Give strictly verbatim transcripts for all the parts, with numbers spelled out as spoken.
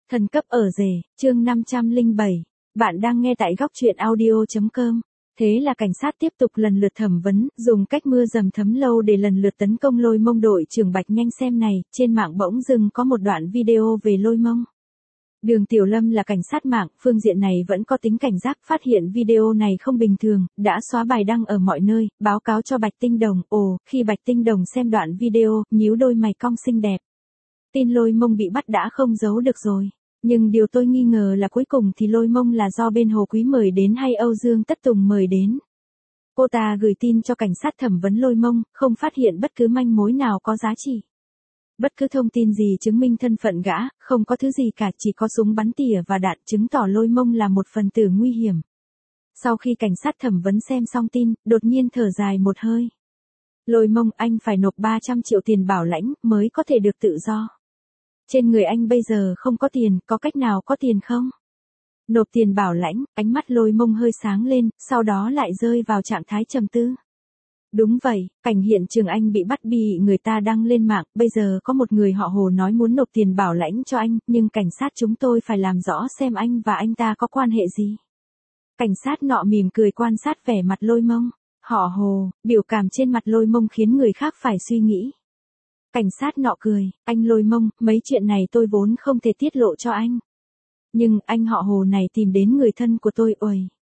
Thần cấp ở rể, chương năm trăm lẻ bảy. Bạn đang nghe tại góc truyện audio chấm com. Thế là cảnh sát tiếp tục lần lượt thẩm vấn, dùng cách mưa dầm thấm lâu để lần lượt tấn công Lôi Mông. Đội trưởng Bạch nhanh xem này, trên mạng bỗng dưng có một đoạn video về Lôi Mông. Đường Tiểu Lâm là cảnh sát mạng, phương diện này vẫn có tính cảnh giác, phát hiện video này không bình thường, đã xóa bài đăng ở mọi nơi, báo cáo cho Bạch Tinh Đồng. Ồ, khi Bạch Tinh Đồng xem đoạn video, nhíu đôi mày cong xinh đẹp. Tin Lôi Mông bị bắt đã không giấu được rồi. Nhưng điều tôi nghi ngờ là cuối cùng thì Lôi Mông là do bên Hồ Quý mời đến hay Âu Dương Tất Tùng mời đến. Cô ta gửi tin cho cảnh sát thẩm vấn Lôi Mông, không phát hiện bất cứ manh mối nào có giá trị. Bất cứ thông tin gì chứng minh thân phận gã, không có thứ gì cả, chỉ có súng bắn tỉa và đạn chứng tỏ Lôi Mông là một phần tử nguy hiểm. Sau khi cảnh sát thẩm vấn xem xong tin, đột nhiên thở dài một hơi. Lôi Mông, anh phải nộp ba trăm triệu tiền bảo lãnh mới có thể được tự do. Trên người anh bây giờ không có tiền, có cách nào có tiền không? Nộp tiền bảo lãnh, ánh mắt Lôi Mông hơi sáng lên, sau đó lại rơi vào trạng thái trầm tư. Đúng vậy, cảnh hiện trường anh bị bắt bị người ta đăng lên mạng, bây giờ có một người họ Hồ nói muốn nộp tiền bảo lãnh cho anh, nhưng cảnh sát chúng tôi phải làm rõ xem anh và anh ta có quan hệ gì. Cảnh sát nọ mỉm cười quan sát vẻ mặt Lôi Mông. Họ Hồ, biểu cảm trên mặt Lôi Mông khiến người khác phải suy nghĩ. Cảnh sát nọ cười, anh Lôi Mông, mấy chuyện này tôi vốn không thể tiết lộ cho anh. Nhưng anh họ Hồ này tìm đến người thân của tôi, uầy.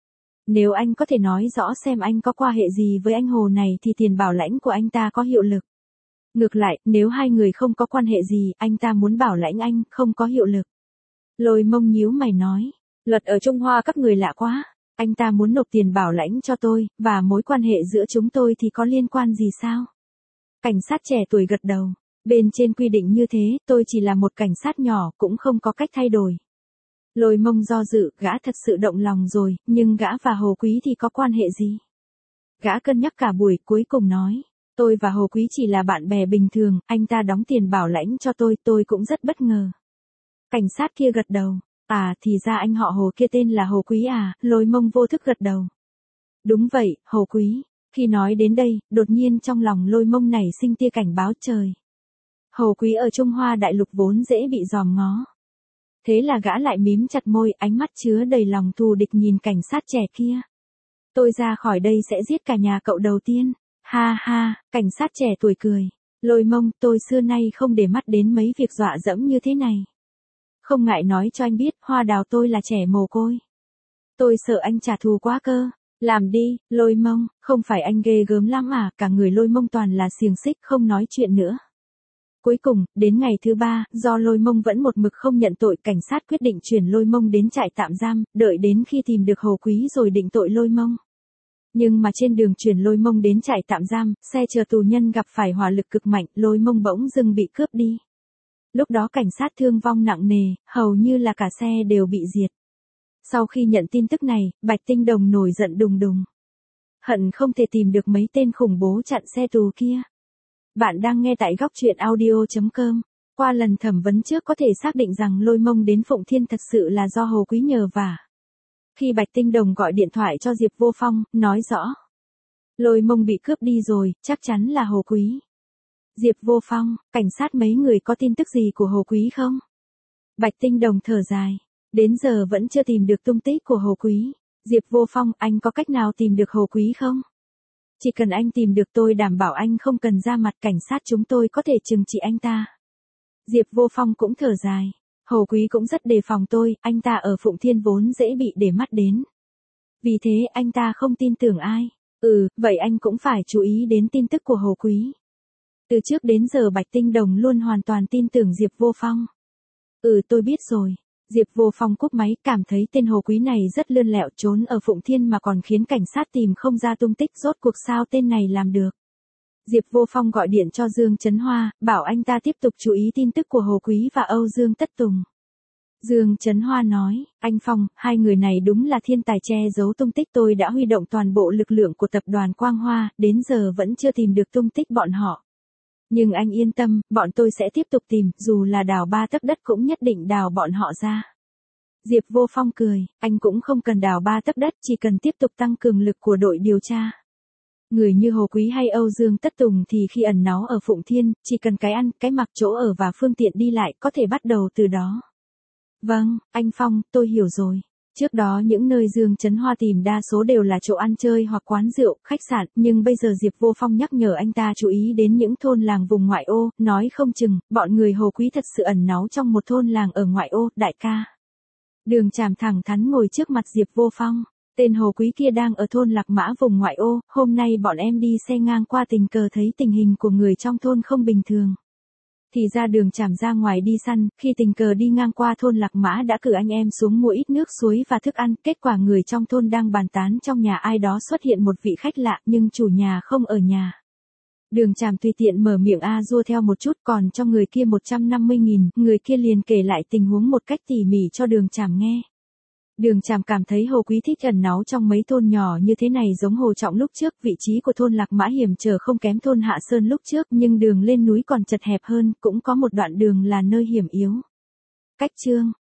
Nếu anh có thể nói rõ xem anh có quan hệ gì với anh Hồ này thì tiền bảo lãnh của anh ta có hiệu lực. Ngược lại, nếu hai người không có quan hệ gì, anh ta muốn bảo lãnh anh, không có hiệu lực. Lôi Mông nhíu mày nói, luật ở Trung Hoa các người lạ quá. Anh ta muốn nộp tiền bảo lãnh cho tôi, và mối quan hệ giữa chúng tôi thì có liên quan gì sao? Cảnh sát trẻ tuổi gật đầu. Bên trên quy định như thế, tôi chỉ là một cảnh sát nhỏ, cũng không có cách thay đổi. Lôi Mông do dự, gã thật sự động lòng rồi, nhưng gã và Hồ Quý thì có quan hệ gì? Gã cân nhắc cả buổi, cuối cùng nói, tôi và Hồ Quý chỉ là bạn bè bình thường, anh ta đóng tiền bảo lãnh cho tôi, tôi cũng rất bất ngờ. Cảnh sát kia gật đầu, à thì ra anh họ Hồ kia tên là Hồ Quý à, Lôi Mông vô thức gật đầu. Đúng vậy, Hồ Quý. Khi nói đến đây, đột nhiên trong lòng Lôi Mông nảy sinh tia cảnh báo trời. Hồ Quý ở Trung Hoa đại lục vốn dễ bị dòm ngó. Thế là gã lại mím chặt môi, ánh mắt chứa đầy lòng thù địch nhìn cảnh sát trẻ kia. Tôi ra khỏi đây sẽ giết cả nhà cậu đầu tiên. Ha ha, cảnh sát trẻ tuổi cười. Lôi Mông, tôi xưa nay không để mắt đến mấy việc dọa dẫm như thế này. Không ngại nói cho anh biết, Hoa Đào tôi là trẻ mồ côi. Tôi sợ anh trả thù quá cơ. Làm đi, Lôi Mông, không phải anh ghê gớm lắm à, cả người Lôi Mông toàn là xiềng xích, không nói chuyện nữa. Cuối cùng, đến ngày thứ ba, do Lôi Mông vẫn một mực không nhận tội, cảnh sát quyết định chuyển Lôi Mông đến trại tạm giam, đợi đến khi tìm được Hồ Quý rồi định tội Lôi Mông. Nhưng mà trên đường chuyển Lôi Mông đến trại tạm giam, xe chờ tù nhân gặp phải hỏa lực cực mạnh, Lôi Mông bỗng dưng bị cướp đi. Lúc đó cảnh sát thương vong nặng nề, hầu như là cả xe đều bị diệt. Sau khi nhận tin tức này, Bạch Tinh Đồng nổi giận đùng đùng. Hận không thể tìm được mấy tên khủng bố chặn xe tù kia. Bạn đang nghe tại góc truyện audio chấm com. Qua lần thẩm vấn trước có thể xác định rằng Lôi Mông đến Phụng Thiên thật sự là do Hồ Quý nhờ vả. Khi Bạch Tinh Đồng gọi điện thoại cho Diệp Vô Phong, nói rõ. Lôi Mông bị cướp đi rồi, chắc chắn là Hồ Quý. Diệp Vô Phong, cảnh sát mấy người có tin tức gì của Hồ Quý không? Bạch Tinh Đồng thở dài. Đến giờ vẫn chưa tìm được tung tích của Hồ Quý. Diệp Vô Phong, anh có cách nào tìm được Hồ Quý không? Chỉ cần anh tìm được tôi đảm bảo anh không cần ra mặt, cảnh sát chúng tôi có thể trừng trị anh ta. Diệp Vô Phong cũng thở dài. Hồ Quý cũng rất đề phòng tôi, anh ta ở Phụng Thiên vốn dễ bị để mắt đến. Vì thế anh ta không tin tưởng ai. Ừ, vậy anh cũng phải chú ý đến tin tức của Hồ Quý. Từ trước đến giờ Bạch Tinh Đồng luôn hoàn toàn tin tưởng Diệp Vô Phong. Ừ, tôi biết rồi. Diệp Vô Phong cúp máy, cảm thấy tên Hồ Quý này rất lươn lẹo, trốn ở Phụng Thiên mà còn khiến cảnh sát tìm không ra tung tích, rốt cuộc sao tên này làm được. Diệp Vô Phong gọi điện cho Dương Chấn Hoa, bảo anh ta tiếp tục chú ý tin tức của Hồ Quý và Âu Dương Tất Tùng. Dương Chấn Hoa nói, anh Phong, hai người này đúng là thiên tài che giấu tung tích, tôi đã huy động toàn bộ lực lượng của tập đoàn Quang Hoa, đến giờ vẫn chưa tìm được tung tích bọn họ. Nhưng anh yên tâm, bọn tôi sẽ tiếp tục tìm, dù là đào ba tấc đất cũng nhất định đào bọn họ ra. Diệp Vô Phong cười, anh cũng không cần đào ba tấc đất, chỉ cần tiếp tục tăng cường lực của đội điều tra. Người như Hồ Quý hay Âu Dương Tất Tùng thì khi ẩn náu ở Phụng Thiên, chỉ cần cái ăn, cái mặc, chỗ ở và phương tiện đi lại có thể bắt đầu từ đó. Vâng, anh Phong, tôi hiểu rồi. Trước đó những nơi Dương Trấn Hoa tìm đa số đều là chỗ ăn chơi hoặc quán rượu, khách sạn, nhưng bây giờ Diệp Vô Phong nhắc nhở anh ta chú ý đến những thôn làng vùng ngoại ô, nói không chừng, bọn người Hồ Quý thật sự ẩn náu trong một thôn làng ở ngoại ô, đại ca. Đường Tràm thẳng thắn ngồi trước mặt Diệp Vô Phong, tên Hồ Quý kia đang ở thôn Lạc Mã vùng ngoại ô, hôm nay bọn em đi xe ngang qua tình cờ thấy tình hình của người trong thôn không bình thường. Thì ra Đường Tràm ra ngoài đi săn, khi tình cờ đi ngang qua thôn Lạc Mã đã cử anh em xuống mua ít nước suối và thức ăn, kết quả người trong thôn đang bàn tán trong nhà ai đó xuất hiện một vị khách lạ nhưng chủ nhà không ở nhà. Đường Tràm tùy tiện mở miệng a dua theo một chút, còn cho người kia một trăm năm mươi nghìn, người kia liền kể lại tình huống một cách tỉ mỉ cho Đường Tràm nghe. Đường Tràm cảm thấy Hồ Quý thích ẩn náu trong mấy thôn nhỏ như thế này giống Hồ Trọng lúc trước, vị trí của thôn Lạc Mã hiểm trở không kém thôn Hạ Sơn lúc trước, nhưng đường lên núi còn chật hẹp hơn, cũng có một đoạn đường là nơi hiểm yếu. Cách chương